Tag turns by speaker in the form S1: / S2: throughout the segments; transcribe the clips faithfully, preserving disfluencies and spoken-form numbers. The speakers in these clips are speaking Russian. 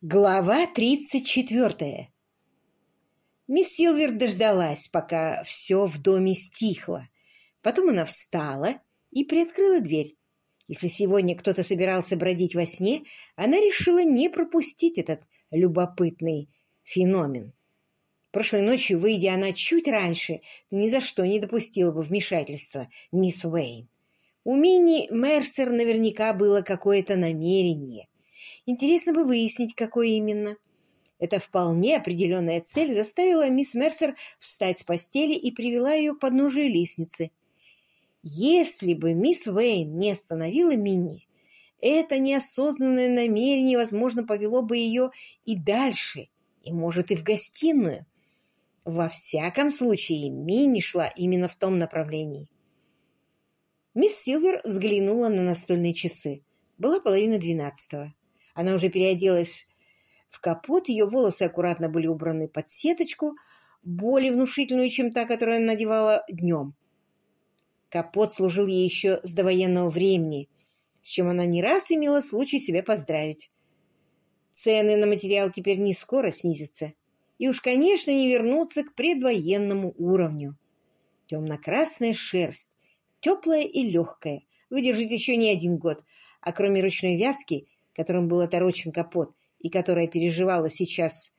S1: Глава тридцать четвертая. Мисс Силвер дождалась, пока все в доме стихло. Потом она встала и приоткрыла дверь. Если сегодня кто-то собирался бродить во сне, она решила не пропустить этот любопытный феномен. Прошлой ночью, выйдя она чуть раньше, ни за что не допустила бы вмешательства мисс Уэйн. У Минни Мерсер наверняка было какое-то намерение. Интересно бы выяснить, какое именно. Эта вполне определенная цель заставила мисс Мерсер встать с постели и привела ее к подножию лестницы. Если бы мисс Уэйн не остановила Минни, это неосознанное намерение, возможно, повело бы ее и дальше, и, может, и в гостиную. Во всяком случае, Минни шла именно в том направлении. Мисс Силвер взглянула на настольные часы. Была половина двенадцатого. Она уже переоделась в капот, ее волосы аккуратно были убраны под сеточку, более внушительную, чем та, которую она надевала днем. Капот служил ей еще с довоенного времени, с чем она не раз имела случай себя поздравить. Цены на материал теперь не скоро снизятся, и уж, конечно, не вернутся к предвоенному уровню. Темно-красная шерсть, теплая и легкая, выдержит еще не один год, а кроме ручной вязки, которым был оторочен капот, и которая переживала сейчас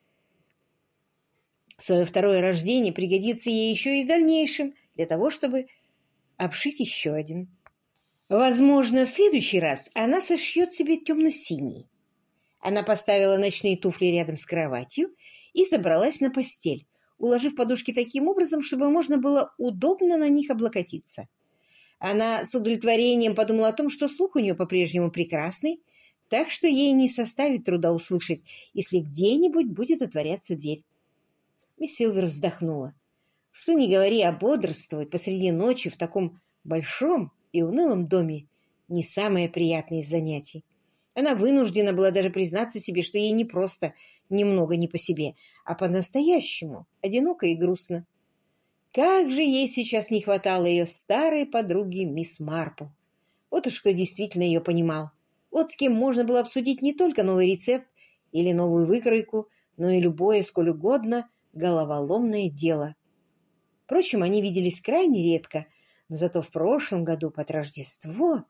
S1: свое второе рождение, пригодится ей еще и в дальнейшем для того, чтобы обшить еще один. Возможно, в следующий раз она сошьет себе темно-синий. Она поставила ночные туфли рядом с кроватью и забралась на постель, уложив подушки таким образом, чтобы можно было удобно на них облокотиться. Она с удовлетворением подумала о том, что слух у нее по-прежнему прекрасный, так что ей не составит труда услышать, если где-нибудь будет отворяться дверь. Мисс Силвер вздохнула. Что ни говори, а бодрствовать посреди ночи в таком большом и унылом доме не самое приятное из занятий. Она вынуждена была даже признаться себе, что ей не просто немного не по себе, а по-настоящему одиноко и грустно. Как же ей сейчас не хватало ее старой подруги мисс Марпл. Вот уж кто действительно ее понимал. Вот с кем можно было обсудить не только новый рецепт или новую выкройку, но и любое, сколь угодно, головоломное дело. Впрочем, они виделись крайне редко, но зато в прошлом году под Рождество...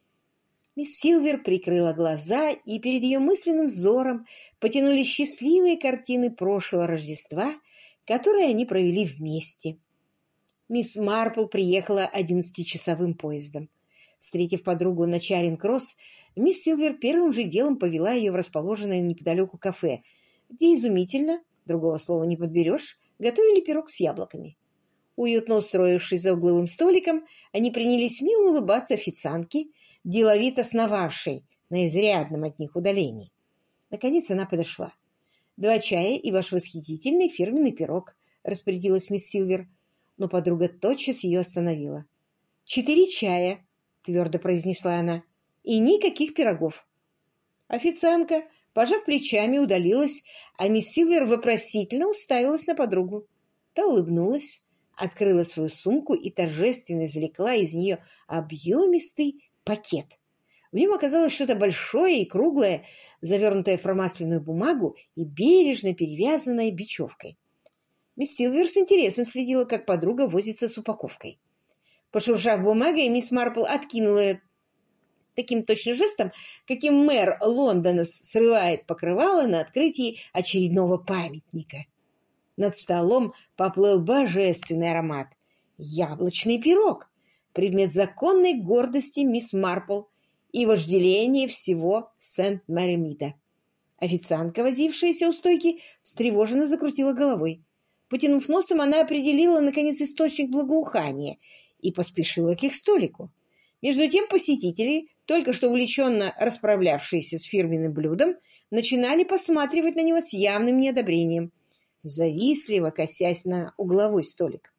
S1: Мисс Силвер прикрыла глаза, и перед ее мысленным взором потянулись счастливые картины прошлого Рождества, которые они провели вместе. Мисс Марпл приехала одиннадцатичасовым поездом. Встретив подругу на Чаринг-Кросс, мисс Силвер первым же делом повела ее в расположенное неподалеку кафе, где изумительно, другого слова не подберешь, готовили пирог с яблоками. Уютно устроившись за угловым столиком, они принялись мило улыбаться официантке, деловито сновавшей на изрядном от них удалении. Наконец она подошла. «Два чая и ваш восхитительный фирменный пирог», — распорядилась мисс Силвер, но подруга тотчас ее остановила. «Четыре чая», — твердо произнесла она, — «и никаких пирогов». Официантка, пожав плечами, удалилась, а мисс Силвер вопросительно уставилась на подругу. Та улыбнулась, открыла свою сумку и торжественно извлекла из нее объемистый пакет. В нем оказалось что-то большое и круглое, завернутое в промасленную бумагу и бережно перевязанное бечевкой. Мисс Силвер с интересом следила, как подруга возится с упаковкой. Пошуршав бумагой, мисс Марпл откинула ее таким точно жестом, каким мэр Лондона срывает покрывало на открытии очередного памятника. Над столом поплыл божественный аромат. Яблочный пирог, предмет законной гордости мисс Марпл и вожделение всего Сент-Мэри-Мида. Официантка, возившаяся у стойки, встревоженно закрутила головой. Потянув носом, она определила, наконец, источник благоухания и поспешила к их столику. Между тем посетители, только что увлеченно расправлявшиеся с фирменным блюдом, начинали посматривать на него с явным неодобрением, завистливо косясь на угловой столик.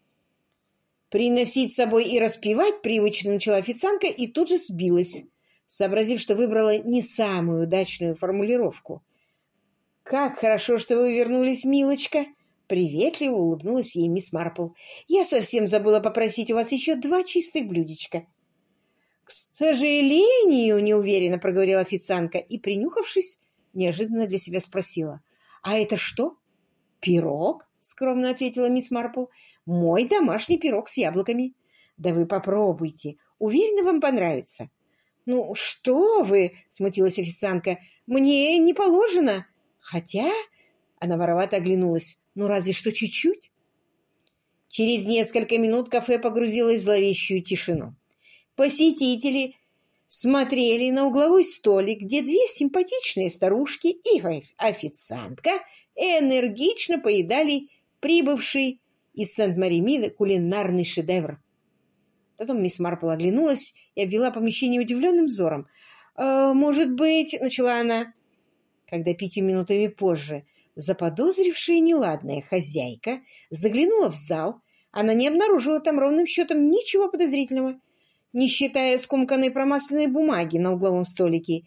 S1: «Приносить с собой и распивать» привычно начала официантка и тут же сбилась, сообразив, что выбрала не самую удачную формулировку. «Как хорошо, что вы вернулись, милочка!» Приветливо улыбнулась ей мисс Марпл. «Я совсем забыла попросить у вас еще два чистых блюдечка». «К сожалению», — неуверенно проговорила официантка и, принюхавшись, неожиданно для себя спросила. «А это что?» «Пирог», — скромно ответила мисс Марпл. «Мой домашний пирог с яблоками. Да вы попробуйте. Уверена, вам понравится». «Ну, что вы?» — смутилась официантка. «Мне не положено. Хотя...» — она воровато оглянулась. «Ну, разве что чуть-чуть». Через несколько минут кафе погрузилось в зловещую тишину. Посетители смотрели на угловой столик, где две симпатичные старушки и официантка энергично поедали прибывший из Сент-Мари-Мида кулинарный шедевр. Потом мисс Марпл оглянулась и обвела помещение удивленным взором. «Э, «Может быть, — начала она, когда пятью минутами позже заподозрившая неладная хозяйка заглянула в зал, она не обнаружила там ровным счетом ничего подозрительного, не считая скомканной промасленной бумаги на угловом столике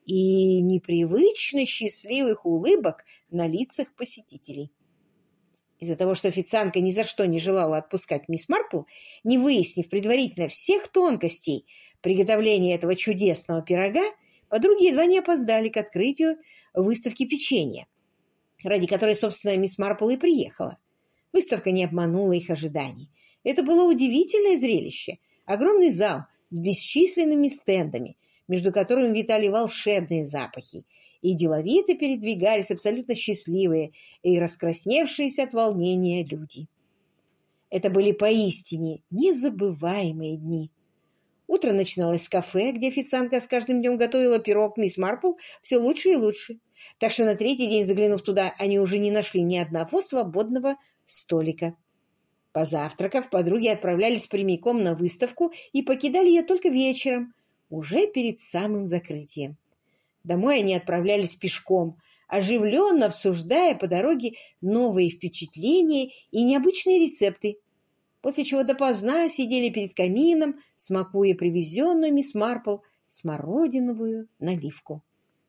S1: и непривычно счастливых улыбок на лицах посетителей. Из-за того, что официантка ни за что не желала отпускать мисс Марпл, не выяснив предварительно всех тонкостей приготовления этого чудесного пирога, подруги едва не опоздали к открытию выставки печенья, ради которой, собственно, мисс Марпл и приехала. Выставка не обманула их ожиданий. Это было удивительное зрелище. Огромный зал с бесчисленными стендами, между которыми витали волшебные запахи, и деловито передвигались абсолютно счастливые и раскрасневшиеся от волнения люди. Это были поистине незабываемые дни. Утро начиналось с кафе, где официантка с каждым днем готовила пирог мисс Марпл все лучше и лучше. Так что на третий день, заглянув туда, они уже не нашли ни одного свободного столика. Позавтракав, подруги отправлялись прямиком на выставку и покидали ее только вечером, уже перед самым закрытием. Домой они отправлялись пешком, оживленно обсуждая по дороге новые впечатления и необычные рецепты, после чего допоздна сидели перед камином, смакуя привезенную мисс Марпл смородиновую наливку.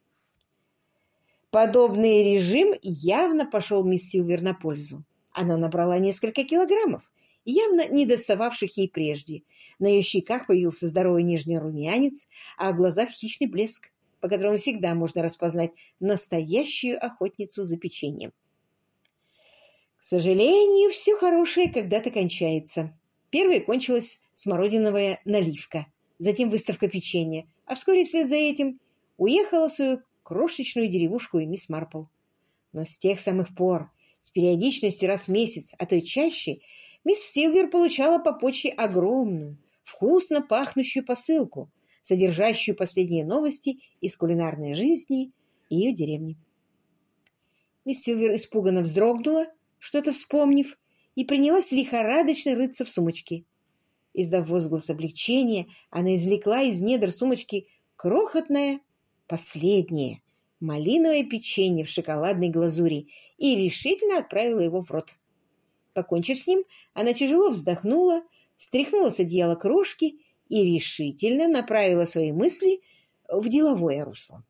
S1: Подобный режим явно пошел мисс Силвер на пользу. Она набрала несколько килограммов, явно не достававших ей прежде. На ее щеках появился здоровый нежный румянец, а в глазах хищный блеск, по которому всегда можно распознать настоящую охотницу за печеньем. К сожалению, все хорошее когда-то кончается. Первой кончилась смородиновая наливка, затем выставка печенья, а вскоре вслед за этим уехала в свою крошечную деревушку и мисс Марпл. Но с тех самых пор, с периодичностью раз в месяц, а то и чаще, мисс Силвер получала по почте огромную, вкусно пахнущую посылку, содержащую последние новости из кулинарной жизни ее деревни. Мисс Силвер испуганно вздрогнула, что-то вспомнив, и принялась лихорадочно рыться в сумочке. Издав возглас облегчения, она извлекла из недр сумочки крохотное, последнее, малиновое печенье в шоколадной глазури и решительно отправила его в рот. Покончив с ним, она тяжело вздохнула, стряхнула с одеяла крошки и решительно направила свои мысли в деловое русло.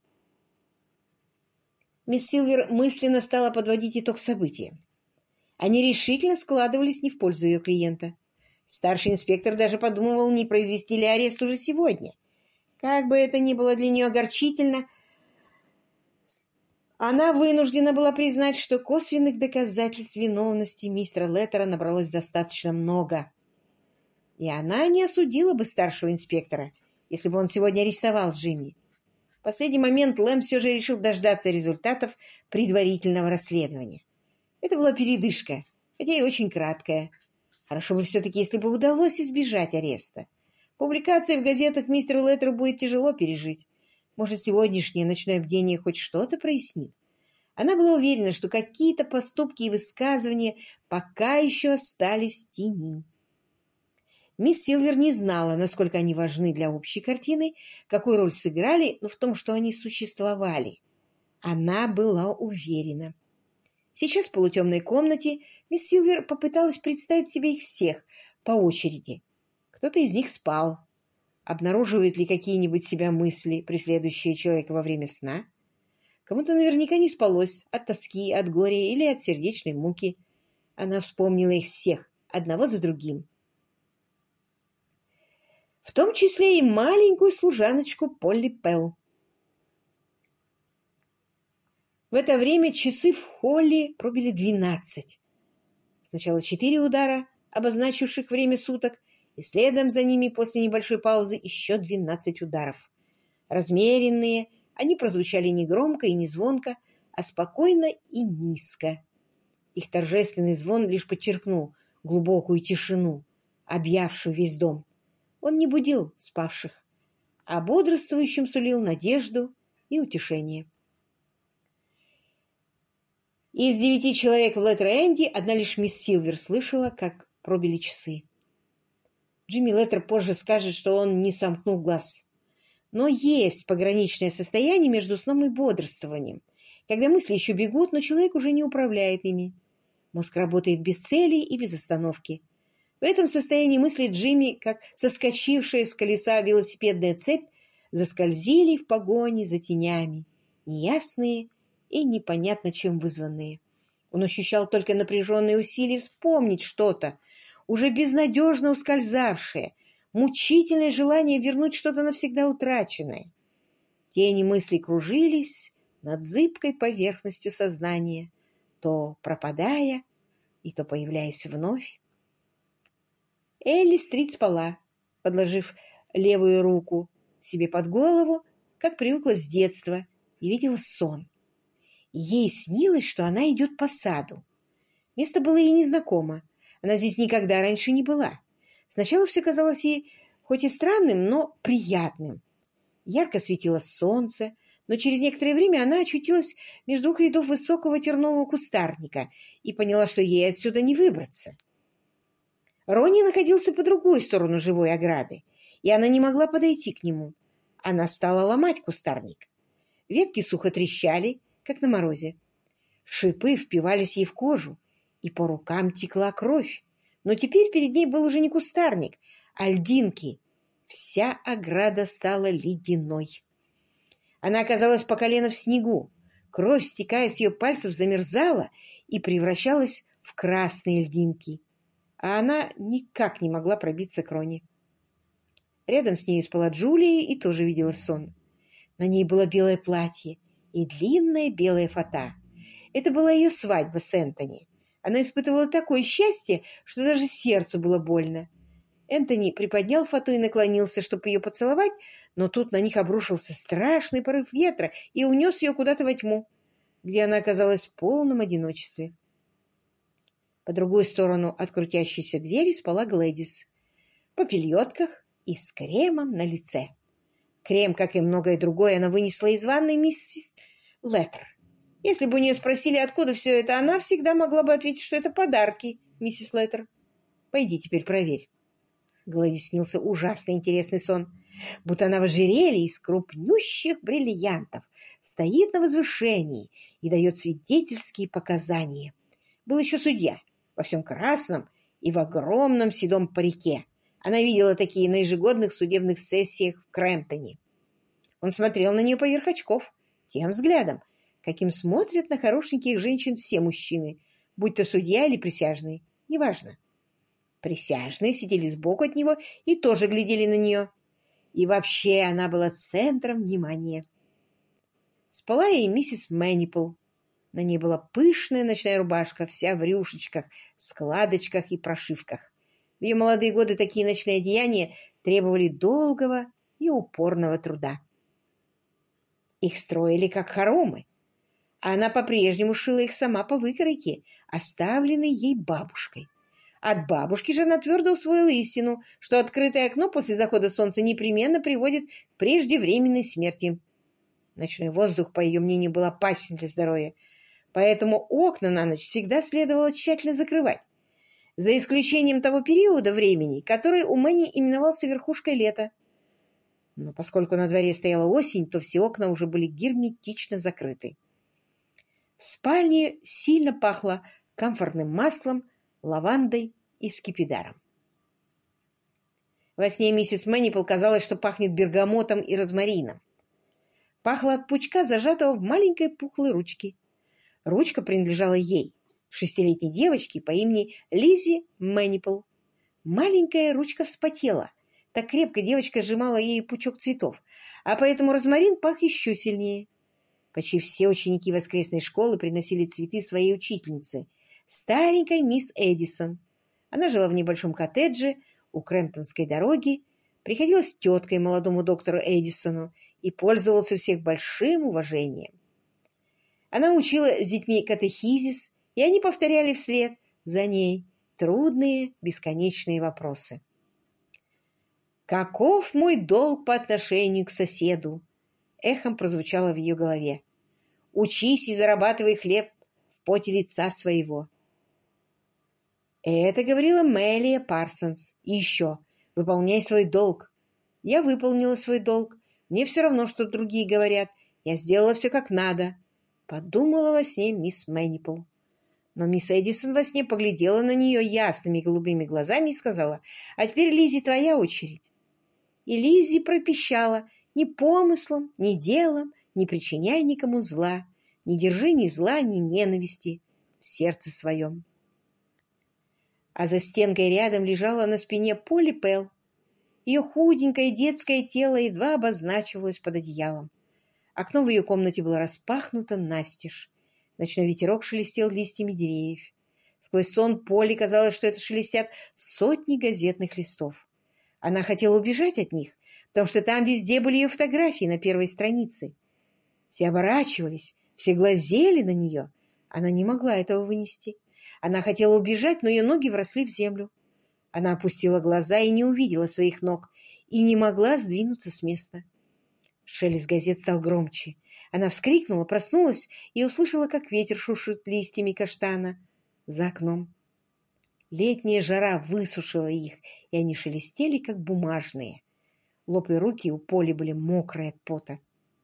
S1: Мисс Силвер мысленно стала подводить итог события. Они решительно складывались не в пользу ее клиента. Старший инспектор даже подумывал, не произвести ли арест уже сегодня. Как бы это ни было для нее огорчительно, она вынуждена была признать, что косвенных доказательств виновности мистера Леттера набралось достаточно много. И она не осудила бы старшего инспектора, если бы он сегодня арестовал Джимми. В последний момент Лэм все же решил дождаться результатов предварительного расследования. Это была передышка, хотя и очень краткая. Хорошо бы все-таки, если бы удалось избежать ареста. Публикация в газетах мистеру Леттеру будет тяжело пережить. Может, сегодняшнее ночное бдение хоть что-то прояснит. Она была уверена, что какие-то поступки и высказывания пока еще остались в тени. Мисс Силвер не знала, насколько они важны для общей картины, какую роль сыграли, но в том, что они существовали, она была уверена. Сейчас в полутемной комнате мисс Силвер попыталась представить себе их всех по очереди. Кто-то из них спал. Обнаруживает ли какие-нибудь себя мысли, преследующие человека во время сна? Кому-то наверняка не спалось от тоски, от горя или от сердечной муки. Она вспомнила их всех, одного за другим. В том числе и маленькую служаночку Полли Пелл. В это время часы в холле пробили двенадцать. Сначала четыре удара, обозначивших время суток, и следом за ними после небольшой паузы еще двенадцать ударов. Размеренные, они прозвучали не громко и не звонко, а спокойно и низко. Их торжественный звон лишь подчеркнул глубокую тишину, объявшую весь дом. Он не будил спавших, а бодрствующим сулил надежду и утешение. Из девяти человек в Леттер-Энди одна лишь мисс Силвер слышала, как пробили часы. Джимми Леттер позже скажет, что он не сомкнул глаз. Но есть пограничное состояние между сном и бодрствованием, когда мысли еще бегут, но человек уже не управляет ими. Мозг работает без цели и без остановки. В этом состоянии мысли Джимми, как соскочившая с колеса велосипедная цепь, заскользили в погоне за тенями, неясные и непонятно чем вызванные. Он ощущал только напряженные усилия вспомнить что-то, уже безнадежно ускользавшее, мучительное желание вернуть что-то навсегда утраченное. Тени мыслей кружились над зыбкой поверхностью сознания, то пропадая и то появляясь вновь. Элли Стрит спала, подложив левую руку себе под голову, как привыкла с детства, и видела сон. Ей снилось, что она идет по саду. Место было ей незнакомо. Она здесь никогда раньше не была. Сначала все казалось ей хоть и странным, но приятным. Ярко светило солнце, но через некоторое время она очутилась между двух рядов высокого тернового кустарника и поняла, что ей отсюда не выбраться. Ронни находился по другую сторону живой ограды, и она не могла подойти к нему. Она стала ломать кустарник. Ветки сухо трещали, как на морозе. Шипы впивались ей в кожу, и по рукам текла кровь. Но теперь перед ней был уже не кустарник, а льдинки. Вся ограда стала ледяной. Она оказалась по колено в снегу. Кровь, стекая с ее пальцев, замерзала и превращалась в красные льдинки. А она никак не могла пробиться к Ронни. Рядом с ней спала Джулия и тоже видела сон. На ней было белое платье и длинная белая фата. Это была ее свадьба с Энтони. Она испытывала такое счастье, что даже сердцу было больно. Энтони приподнял фату и наклонился, чтобы ее поцеловать, но тут на них обрушился страшный порыв ветра и унес ее куда-то во тьму, где она оказалась в полном одиночестве. По другую сторону от крутящейся двери спала Глэдис, в попельотках и с кремом на лице. Крем, как и многое другое, она вынесла из ванной миссис Леттер. Если бы у нее спросили, откуда все это, она всегда могла бы ответить, что это подарки, миссис Леттер. Пойди теперь проверь. Гладис снился ужасно интересный сон, будто она в ожерелье из крупнющих бриллиантов, стоит на возвышении и дает свидетельские показания. Был еще судья во всем красном и в огромном седом парике. Она видела такие на ежегодных судебных сессиях в Крэмптоне. Он смотрел на нее поверх очков, тем взглядом, каким смотрят на хорошеньких женщин все мужчины, будь то судья или присяжный, неважно. Присяжные сидели сбоку от него и тоже глядели на нее. И вообще она была центром внимания. Спала и миссис Мэнипл. На ней была пышная ночная рубашка, вся в рюшечках, складочках и прошивках. В ее молодые годы такие ночные одеяния требовали долгого и упорного труда. Их строили как хоромы, а она по-прежнему шила их сама по выкройке, оставленной ей бабушкой. От бабушки же она твердо усвоила истину, что открытое окно после захода солнца непременно приводит к преждевременной смерти. Ночной воздух, по ее мнению, был опасен для здоровья, поэтому окна на ночь всегда следовало тщательно закрывать, за исключением того периода времени, который у Мэнни именовался верхушкой лета. Но поскольку на дворе стояла осень, то все окна уже были герметично закрыты. В спальне сильно пахло камфорным маслом, лавандой и скипидаром. Во сне миссис Мэнипл казалось, что пахнет бергамотом и розмарином. Пахло от пучка, зажатого в маленькой пухлой ручке. Ручка принадлежала ей, шестилетней девочке по имени Лиззи Мэнипл. Маленькая ручка вспотела. Так крепко девочка сжимала ей пучок цветов, а поэтому розмарин пах еще сильнее. Почти все ученики воскресной школы приносили цветы своей учительнице, старенькой мисс Эдисон. Она жила в небольшом коттедже у Крэмптонской дороги, приходилась теткой молодому доктору Эдисону и пользовалась у всех большим уважением. Она учила с детьми катехизис, и они повторяли вслед за ней трудные, бесконечные вопросы. «Каков мой долг по отношению к соседу?» Эхом прозвучало в ее голове. «Учись и зарабатывай хлеб в поте лица своего». Это говорила Мелия Парсонс. И еще, выполняй свой долг. Я выполнила свой долг. Мне все равно, что другие говорят. Я сделала все как надо. Подумала во сне мисс Мэнипл. Но мисс Эдисон во сне поглядела на нее ясными голубыми глазами и сказала: «А теперь, Лиззи, твоя очередь». И Лиззи пропищала: «Ни помыслом, ни делом не причиняй никому зла, не держи ни зла, ни ненависти в сердце своем». А за стенкой рядом лежала на спине Полли Пелл. Ее худенькое детское тело едва обозначивалось под одеялом. Окно в ее комнате было распахнуто настежь. Ночной ветерок шелестел листьями деревьев. Сквозь сон Полли казалось, что это шелестят сотни газетных листов. Она хотела убежать от них, потому что там везде были ее фотографии на первой странице. Все оборачивались, все глазели на нее. Она не могла этого вынести. Она хотела убежать, но ее ноги вросли в землю. Она опустила глаза и не увидела своих ног, и не могла сдвинуться с места. Шелест газет стал громче. Она вскрикнула, проснулась и услышала, как ветер шуршит листьями каштана за окном. Летняя жара высушила их, и они шелестели, как бумажные. Лоб и руки у Поли были мокрые от пота.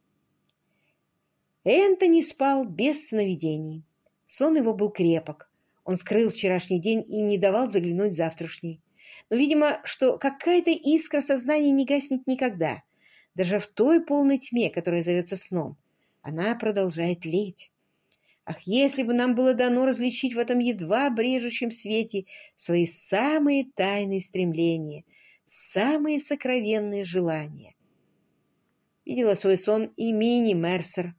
S1: Энтони спал без сновидений. Сон его был крепок. Он скрыл вчерашний день и не давал заглянуть в завтрашний. Но, видимо, что какая-то искра сознания не гаснет никогда. Даже в той полной тьме, которая зовется сном, она продолжает тлеть. Ах, если бы нам было дано различить в этом едва брежущем свете свои самые тайные стремления, самые сокровенные желания. Видела свой сон и Минни Мерсер.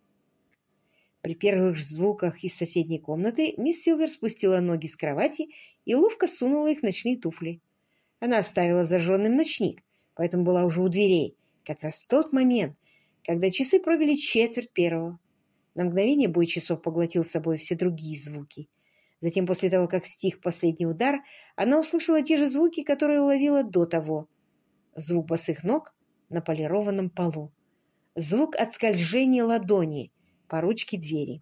S1: При первых звуках из соседней комнаты мисс Силвер спустила ноги с кровати и ловко сунула их в ночные туфли. Она оставила зажженным ночник, поэтому была уже у дверей, как раз в тот момент, когда часы пробили четверть первого. На мгновение бой часов поглотил с собой все другие звуки. Затем, после того, как стих последний удар, она услышала те же звуки, которые уловила до того. Звук босых ног на полированном полу. Звук от скольжения ладони по ручке двери.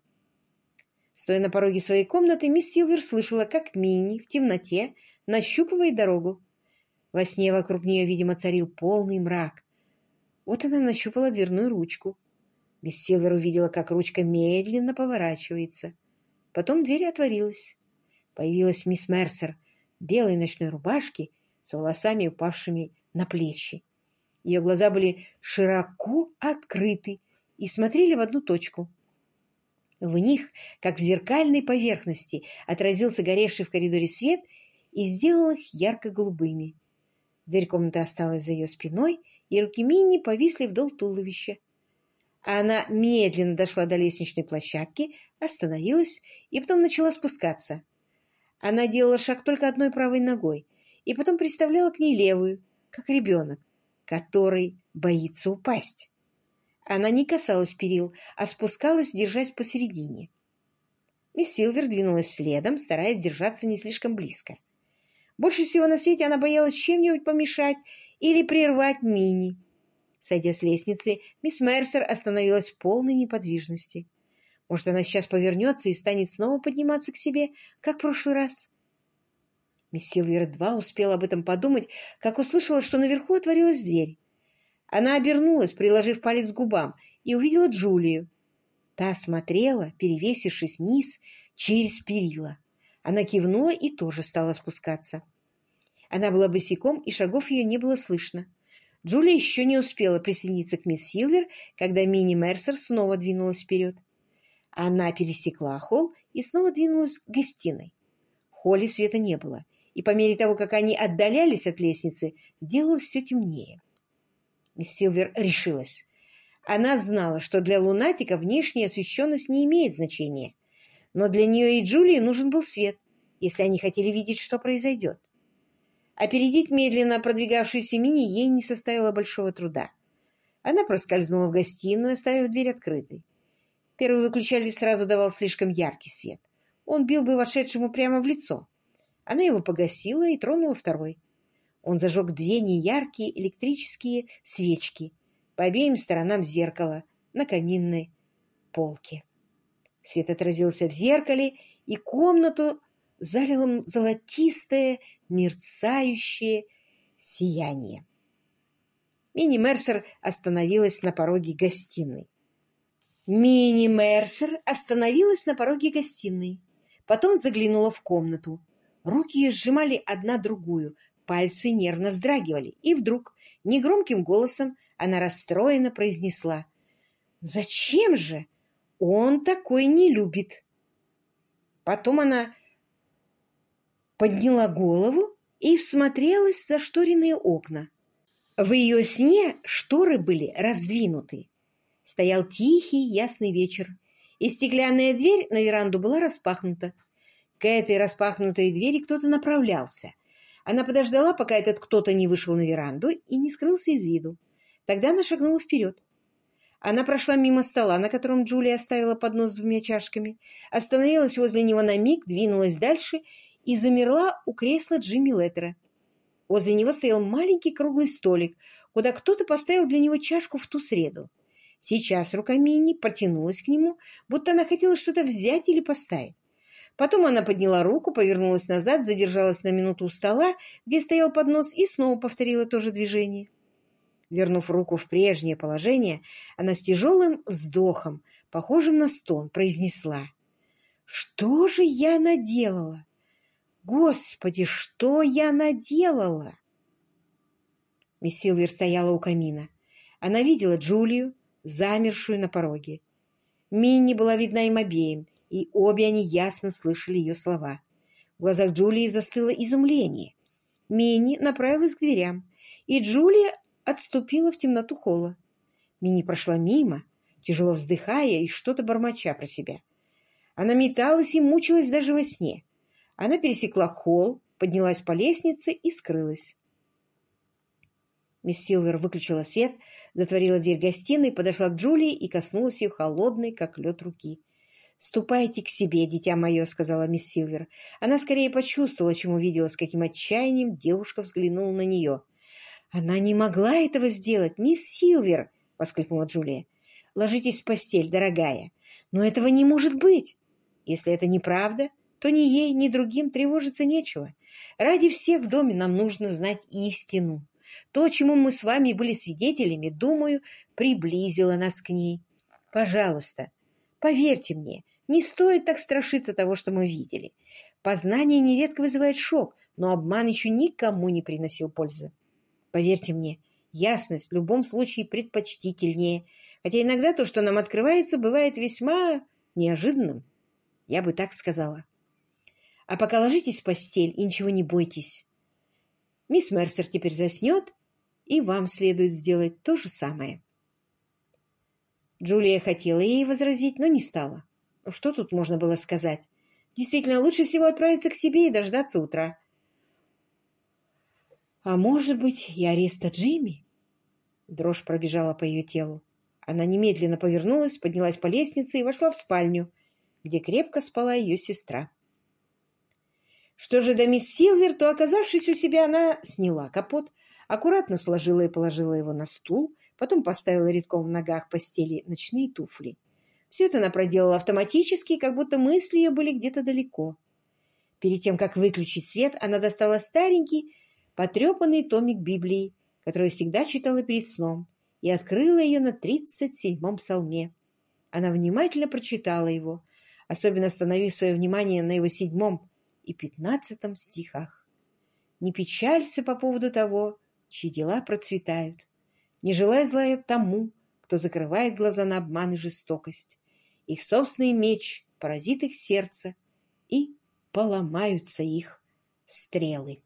S1: Стоя на пороге своей комнаты, мисс Силвер слышала, как Минни в темноте нащупывает дорогу. Во сне вокруг нее, видимо, царил полный мрак. Вот она нащупала дверную ручку. Мисс Силвер увидела, как ручка медленно поворачивается. Потом дверь отворилась. Появилась мисс Мерсер в белой ночной рубашке с волосами, упавшими на плечи. Ее глаза были широко открыты и смотрели в одну точку. В них, как в зеркальной поверхности, отразился горевший в коридоре свет и сделал их ярко-голубыми. Дверь комнаты осталась за ее спиной, и руки Минни повисли вдоль туловища. Она медленно дошла до лестничной площадки, остановилась и потом начала спускаться. Она делала шаг только одной правой ногой, и потом приставляла к ней левую, как ребенок, который боится упасть. Она не касалась перил, а спускалась, держась посередине. Мисс Силвер двинулась следом, стараясь держаться не слишком близко. Больше всего на свете она боялась чем-нибудь помешать или прервать Минни. Сойдя с лестницы, мисс Мерсер остановилась в полной неподвижности. Может, она сейчас повернется и станет снова подниматься к себе, как в прошлый раз? Мисс Силвер едва успела об этом подумать, как услышала, что наверху отворилась дверь. Она обернулась, приложив палец к губам, и увидела Джулию. Та смотрела, перевесившись вниз через перила. Она кивнула и тоже стала спускаться. Она была босиком, и шагов ее не было слышно. Джулия еще не успела присоединиться к мисс Силвер, когда Минни Мерсер снова двинулась вперед. Она пересекла холл и снова двинулась к гостиной. В холле света не было, и по мере того, как они отдалялись от лестницы, делалось все темнее. Мисс Силвер решилась. Она знала, что для лунатика внешняя освещенность не имеет значения, но для нее и Джулии нужен был свет, если они хотели видеть, что произойдет. Опередить медленно продвигавшуюся Мини ей не составило большого труда. Она проскользнула в гостиную, оставив дверь открытой. Первый выключатель сразу давал слишком яркий свет. Он бил бы вошедшему прямо в лицо. Она его погасила и тронула второй. Он зажег две неяркие электрические свечки по обеим сторонам зеркала на каминной полке. Свет отразился в зеркале, и комнату залило золотистое, мерцающее сияние. Мини Мерсер остановилась на пороге гостиной. Мини Мерсер остановилась на пороге гостиной. Потом заглянула в комнату. Руки ее сжимали одна другую, пальцы нервно вздрагивали. И вдруг, негромким голосом, она расстроенно произнесла: «Зачем же? Он такой не любит». Потом она подняла голову и всмотрелась в зашторенные окна. В ее сне шторы были раздвинуты. Стоял тихий, ясный вечер, и стеклянная дверь на веранду была распахнута. К этой распахнутой двери кто-то направлялся. Она подождала, пока этот кто-то не вышел на веранду и не скрылся из виду. Тогда она шагнула вперед. Она прошла мимо стола, на котором Джулия оставила поднос с двумя чашками, остановилась возле него на миг, двинулась дальше и замерла у кресла Джимми Леттера. Возле него стоял маленький круглый столик, куда кто-то поставил для него чашку в ту среду. Сейчас рука Минни протянулась к нему, будто она хотела что-то взять или поставить. Потом она подняла руку, повернулась назад, задержалась на минуту у стола, где стоял поднос, и снова повторила то же движение. Вернув руку в прежнее положение, она с тяжелым вздохом, похожим на стон, произнесла: «Что же я наделала? Господи, что я наделала?» Мисс Силвер стояла у камина. Она видела Джулию, замершую на пороге. Минни была видна им обеим, и обе они ясно слышали ее слова. В глазах Джулии застыло изумление. Минни направилась к дверям, и Джулия отступила в темноту холла. Минни прошла мимо, тяжело вздыхая и что-то бормоча про себя. Она металась и мучилась даже во сне. Она пересекла холл, поднялась по лестнице и скрылась. Мисс Силвер выключила свет, затворила дверь гостиной, подошла к Джулии и коснулась ее холодной, как лед, руки. «Ступайте к себе, дитя мое», — сказала мисс Силвер. Она скорее почувствовала, чем увидела, с каким отчаянием девушка взглянула на нее. «Она не могла этого сделать, мисс Силвер!» — воскликнула Джулия. «Ложитесь в постель, дорогая. Но этого не может быть. Если это неправда, то ни ей, ни другим тревожиться нечего. Ради всех в доме нам нужно знать истину. То, чему мы с вами были свидетелями, думаю, приблизило нас к ней. Пожалуйста, поверьте мне, не стоит так страшиться того, что мы видели. Познание нередко вызывает шок, но обман еще никому не приносил пользы. Поверьте мне, ясность в любом случае предпочтительнее, хотя иногда то, что нам открывается, бывает весьма неожиданным. Я бы так сказала. А пока ложитесь в постель и ничего не бойтесь. Мисс Мерсер теперь заснет, и вам следует сделать то же самое». Джулия хотела ей возразить, но не стала. Что тут можно было сказать? Действительно, лучше всего отправиться к себе и дождаться утра. А может быть, и ареста Джимми? Дрожь пробежала по ее телу. Она немедленно повернулась, поднялась по лестнице и вошла в спальню, где крепко спала ее сестра. Что же до мисс Силвер, то, оказавшись у себя, она сняла капот, аккуратно сложила и положила его на стул, потом поставила редком в ногах постели ночные туфли. Все это она проделала автоматически, как будто мысли ее были где-то далеко. Перед тем, как выключить свет, она достала старенький, потрепанный томик Библии, который всегда читала перед сном, и открыла ее на тридцать седьмом псалме. Она внимательно прочитала его, особенно остановив свое внимание на его седьмом и пятнадцатом стихах. «Не печалься по поводу того, чьи дела процветают. Не желай зла тому, кто закрывает глаза на обман и жестокость. Их собственный меч поразит их сердце, и поломаются их стрелы».